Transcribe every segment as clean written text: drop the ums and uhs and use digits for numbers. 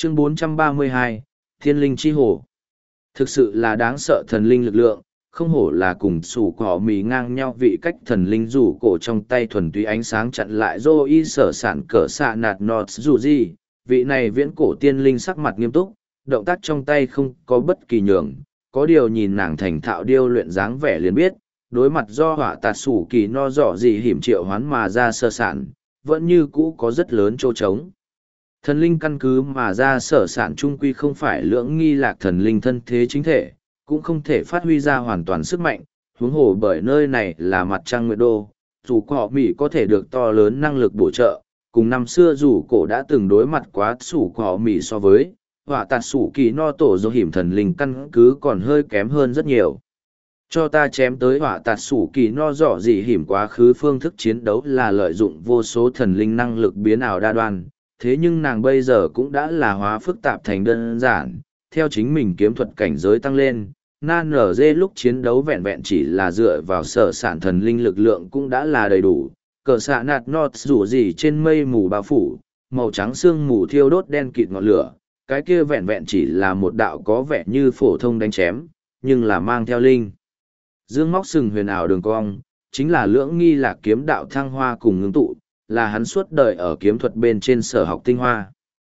Chương 432, Thiên linh chi hổ. Thực sự là đáng sợ thần linh lực lượng, không hổ là cùng sủ cỏ mì ngang nhau vị cách thần linh rủ cổ trong tay thuần túy ánh sáng chặn lại dô y sở sản cỡ xạ nạt nọt dù gì. Vị này viễn cổ tiên linh sắc mặt nghiêm túc, động tác trong tay không có bất kỳ nhường, có điều nhìn nàng thành thạo điêu luyện dáng vẻ liền biết, đối mặt do họa tạt sủ kỳ no dọ gì hiểm triệu hoán mà ra sơ sản, vẫn như cũ có rất lớn chỗ trống. Thần linh căn cứ mà ra sở sản trung quy không phải lưỡng nghi lạc thần linh thân thế chính thể, cũng không thể phát huy ra hoàn toàn sức mạnh, huống hồ bởi nơi này là mặt trăng nguyệt đô, dù họ Mỹ có thể được to lớn năng lực bổ trợ, cùng năm xưa dù cổ đã từng đối mặt quá sủ họ Mỹ so với, họa tạt sủ kỳ no tổ do hiểm thần linh căn cứ còn hơi kém hơn rất nhiều. Cho ta chém tới họa tạt sủ kỳ no dọ gì hiểm quá khứ phương thức chiến đấu là lợi dụng vô số thần linh năng lực biến ảo đa đoan, thế nhưng nàng bây giờ cũng đã là hóa phức tạp thành đơn giản, theo chính mình kiếm thuật cảnh giới tăng lên, nan nở dê lúc chiến đấu vẹn vẹn chỉ là dựa vào sở sản thần linh lực lượng cũng đã là đầy đủ, cờ xạ nạt nọt rủ gì trên mây mù bao phủ, màu trắng sương mù thiêu đốt đen kịt ngọn lửa, cái kia vẹn vẹn chỉ là một đạo có vẻ như phổ thông đánh chém, nhưng là mang theo linh. Dương móc sừng huyền ảo đường cong, chính là lưỡng nghi lạc kiếm đạo thăng hoa cùng ngưng tụ, là hắn suốt đời ở kiếm thuật bên trên sở học tinh hoa.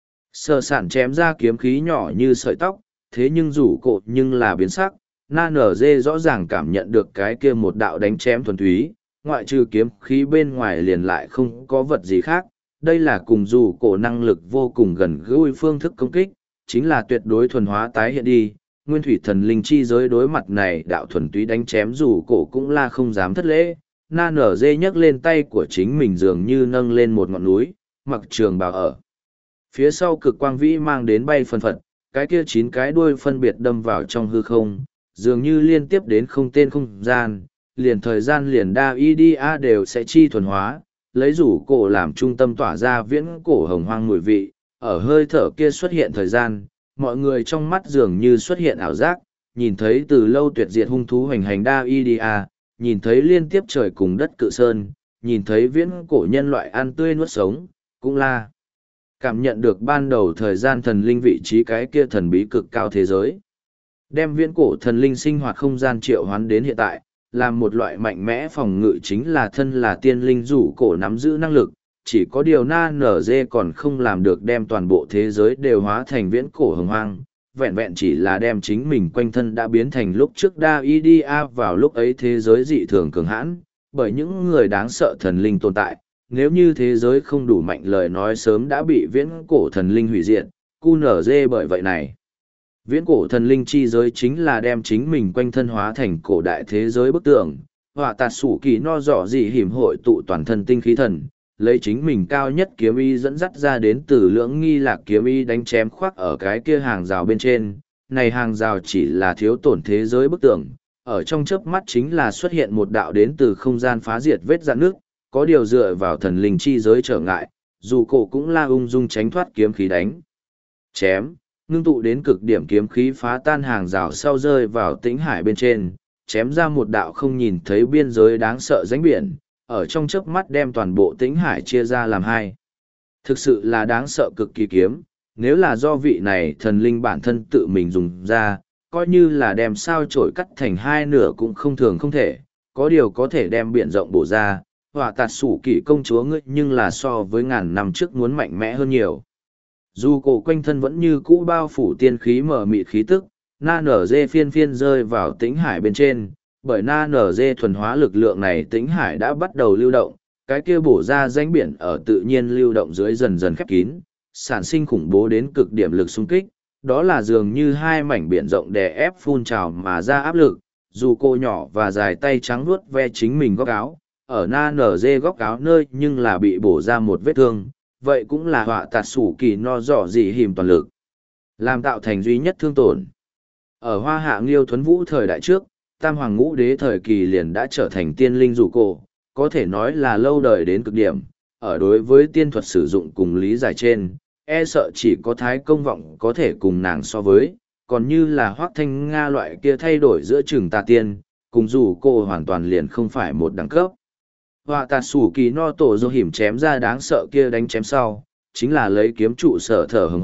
Sở sản chém ra kiếm khí nhỏ như sợi tóc, thế nhưng rủ cột nhưng là biến sắc, na nở dê rõ ràng cảm nhận được cái kia một đạo đánh chém thuần túy, ngoại trừ kiếm khí bên ngoài liền lại không có vật gì khác. Đây là cùng rủ cổ năng lực vô cùng gần gũi phương thức công kích, chính là tuyệt đối thuần hóa tái hiện đi. Nguyên thủy thần linh chi giới đối mặt này đạo thuần túy đánh chém rủ cổ cũng là không dám thất lễ. Na nở dê nhấc lên tay của chính mình dường như nâng lên một ngọn núi, mặc trường bào ở. Phía sau cực quang vĩ mang đến bay phân phật, cái kia 9 cái đuôi phân biệt đâm vào trong hư không, dường như liên tiếp đến không tên không gian, liền thời gian liền đa IDA đều sẽ chi thuần hóa, lấy rủ cổ làm trung tâm tỏa ra viễn cổ hồng hoang mùi vị, ở hơi thở kia xuất hiện thời gian, mọi người trong mắt dường như xuất hiện ảo giác, nhìn thấy từ lâu tuyệt diệt hung thú hoành hành đa IDA, nhìn thấy liên tiếp trời cùng đất cự sơn, nhìn thấy viễn cổ nhân loại ăn tươi nuốt sống, cũng là cảm nhận được ban đầu thời gian thần linh vị trí cái kia thần bí cực cao thế giới. Đem viễn cổ thần linh sinh hoạt không gian triệu hoán đến hiện tại, là một loại mạnh mẽ phòng ngự chính là thân là tiên linh rủ cổ nắm giữ năng lực, chỉ có điều na nở dê còn không làm được đem toàn bộ thế giới đều hóa thành viễn cổ hồng hoang, vẹn vẹn chỉ là đem chính mình quanh thân đã biến thành lúc trước đa IDA vào lúc ấy thế giới dị thường cường hãn, bởi những người đáng sợ thần linh tồn tại, nếu như thế giới không đủ mạnh lời nói sớm đã bị viễn cổ thần linh hủy diệt, QNZ bởi vậy này. Viễn cổ thần linh chi giới chính là đem chính mình quanh thân hóa thành cổ đại thế giới bức tượng, họa tạt sủ kỳ no dọ dị hiểm hội tụ toàn thân tinh khí thần, lấy chính mình cao nhất kiếm y dẫn dắt ra đến từ lưỡng nghi lạc kiếm y đánh chém khoác ở cái kia hàng rào bên trên. Này hàng rào chỉ là thiếu tổn thế giới bức tượng, ở trong chớp mắt chính là xuất hiện một đạo đến từ không gian phá diệt vết rạn nước, có điều dựa vào thần linh chi giới trở ngại, dù cổ cũng là ung dung tránh thoát kiếm khí đánh. Chém, ngưng tụ đến cực điểm kiếm khí phá tan hàng rào sau rơi vào tĩnh hải bên trên, chém ra một đạo không nhìn thấy biên giới đáng sợ rãnh biển, ở trong chớp mắt đem toàn bộ tĩnh hải chia ra làm hai. Thực sự là đáng sợ cực kỳ kiếm, nếu là do vị này thần linh bản thân tự mình dùng ra, coi như là đem sao chổi cắt thành hai nửa cũng không thường không thể, có điều có thể đem biển rộng bổ ra, họa tạt sủ kỷ công chúa ngươi nhưng là so với ngàn năm trước muốn mạnh mẽ hơn nhiều. Dù cổ quanh thân vẫn như cũ bao phủ tiên khí mở mịt khí tức, na nở dê phiên phiên rơi vào tĩnh hải bên trên, bởi na nở dê thuần hóa lực lượng này tĩnh hải đã bắt đầu lưu động, cái kia bổ ra rãnh biển ở tự nhiên lưu động dưới dần dần khép kín, sản sinh khủng bố đến cực điểm lực xung kích, đó là dường như hai mảnh biển rộng đè ép phun trào mà ra áp lực, dù cô nhỏ và dài tay trắng vuốt ve chính mình góc áo, ở na nở dê góc áo nơi nhưng là bị bổ ra một vết thương, vậy cũng là họa tạt sủ kỳ no dọ dị hiểm toàn lực, làm tạo thành duy nhất thương tổn. Ở hoa hạ nghiêu thuấn vũ thời đại trước, tam hoàng ngũ đế thời kỳ liền đã trở thành tiên linh rủ cổ, có thể nói là lâu đời đến cực điểm, ở đối với tiên thuật sử dụng cùng lý giải trên, e sợ chỉ có thái công vọng có thể cùng nàng so với, còn như là hoác thanh Nga loại kia thay đổi giữa trường tà tiên, cùng rủ cổ hoàn toàn liền không phải một đẳng cấp. Họa tạt sủ kỳ no tổ do hiểm chém ra đáng sợ kia đánh chém sau, chính là lấy kiếm trụ sở thở hừng hộp,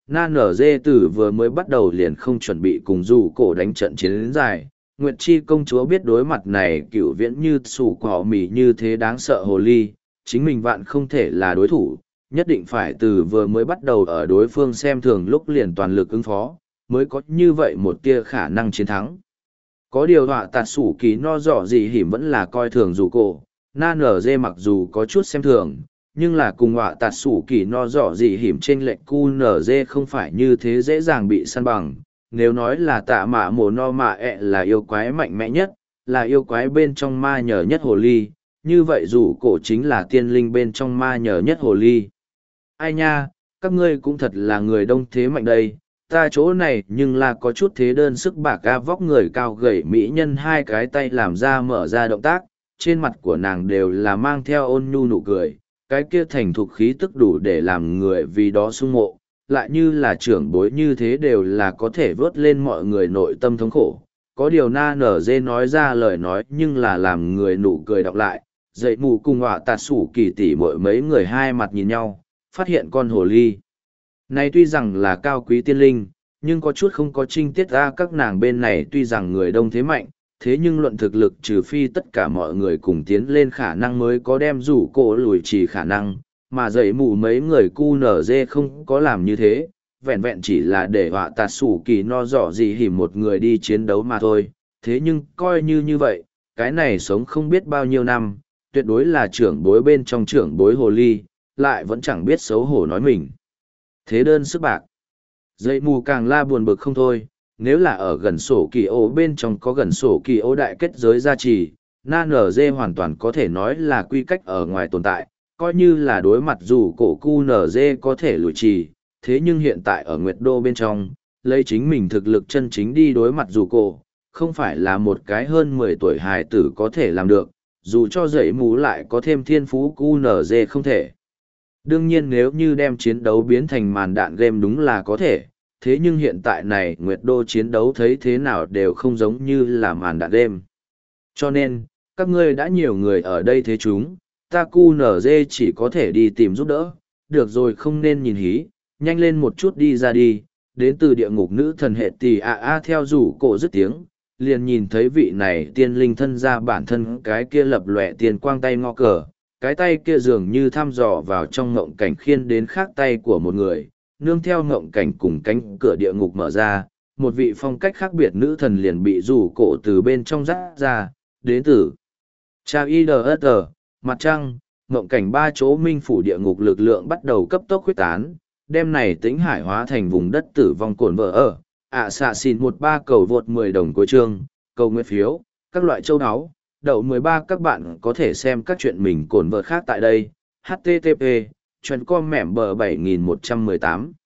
Na nở dê tử vừa mới bắt đầu liền không chuẩn bị cùng dù cổ đánh trận chiến dài. Nguyệt Chi công chúa biết đối mặt này cựu viễn như sủ cỏ mì như thế đáng sợ hồ ly, chính mình vạn không thể là đối thủ, nhất định phải từ vừa mới bắt đầu ở đối phương xem thường lúc liền toàn lực ứng phó, mới có như vậy một tia khả năng chiến thắng. Có điều họa tạt sủ kỳ no dọ gì hiểm vẫn là coi thường dù cổ, Na nở dê mặc dù có chút xem thường, nhưng là cùng họa tạt sủ kỳ no dọ gì hiểm trên lệnh cu nở dê không phải như thế dễ dàng bị săn bằng. Nếu nói là tạ mạ mồ no mạ ẹ là yêu quái mạnh mẽ nhất, là yêu quái bên trong ma nhờ nhất hồ ly, như vậy dù cổ chính là tiên linh bên trong ma nhờ nhất hồ ly. Ai nha, các ngươi cũng thật là người đông thế mạnh đây, ta chỗ này nhưng là có chút thế đơn sức bạc ga vóc người cao gầy mỹ nhân hai cái tay làm ra mở ra động tác, trên mặt của nàng đều là mang theo ôn nhu nụ cười, cái kia thành thục khí tức đủ để làm người vì đó sung mộ, lại như là trưởng bối như thế đều là có thể vớt lên mọi người nội tâm thống khổ. Có điều Na nở dê nói ra lời nói nhưng là làm người nụ cười đọc lại, dậy mù cùng họa tạt sủ kỳ tỉ mỗi mấy người hai mặt nhìn nhau, phát hiện con hồ ly. Này tuy rằng là cao quý tiên linh, nhưng có chút không có trinh tiết ra các nàng bên này tuy rằng người đông thế mạnh, thế nhưng luận thực lực trừ phi tất cả mọi người cùng tiến lên khả năng mới có đem rủ cổ lùi trì khả năng, mà dậy mù mấy người cu nở dê không có làm như thế, vẹn vẹn chỉ là để họa tạt sủ kỳ no dọ gì hỉ một người đi chiến đấu mà thôi. Thế nhưng coi như vậy, cái này sống không biết bao nhiêu năm, tuyệt đối là trưởng bối bên trong trưởng bối hồ ly, lại vẫn chẳng biết xấu hổ nói mình. Thế đơn sức bạc. Dậy mù càng la buồn bực không thôi, nếu là ở gần sổ kỳ ô bên trong có gần sổ kỳ ô đại kết giới gia trì, Na nở dê hoàn toàn có thể nói là quy cách ở ngoài tồn tại, coi như là đối mặt dù cổ cu nở dê có thể lùi trì, thế nhưng hiện tại ở Nguyệt Đô bên trong, lấy chính mình thực lực chân chính đi đối mặt dù cổ, không phải là một cái hơn 10 tuổi hài tử có thể làm được, dù cho dậy mù lại có thêm thiên phú cu nở dê không thể. Đương nhiên nếu như đem chiến đấu biến thành màn đạn game đúng là có thể, thế nhưng hiện tại này Nguyệt Đô chiến đấu thấy thế nào đều không giống như là màn đạn game. Cho nên, các ngươi đã nhiều người ở đây thế chúng, ta cu nở dê chỉ có thể đi tìm giúp đỡ, được rồi không nên nhìn hí, nhanh lên một chút đi ra đi, đến từ địa ngục nữ thần hệ tỷ theo rủ cổ dứt tiếng, liền nhìn thấy vị này tiên linh thân ra bản thân cái kia lập lòe tiền quang tay ngõ cờ, cái tay kia dường như thăm dò vào trong ngộng cảnh khiên đến khác tay của một người, nương theo ngộng cảnh cùng cánh cửa địa ngục mở ra, một vị phong cách khác biệt nữ thần liền bị rủ cổ từ bên trong dắt ra, đến từ Cha IDSG, mặt trăng, ngộng cảnh ba chỗ minh phủ địa ngục lực lượng bắt đầu cấp tốc huyết tán, đêm này tính hải hóa thành vùng đất tử vong cồn vỡ ở, xạ xin 13 cầu vượt 10 đồng cuối chương, cầu nguyện phiếu, các loại châu áo, đậu 13 các bạn có thể xem các chuyện mình cồn vợ khác tại đây, http, chuyện com mẻm bờ 7118.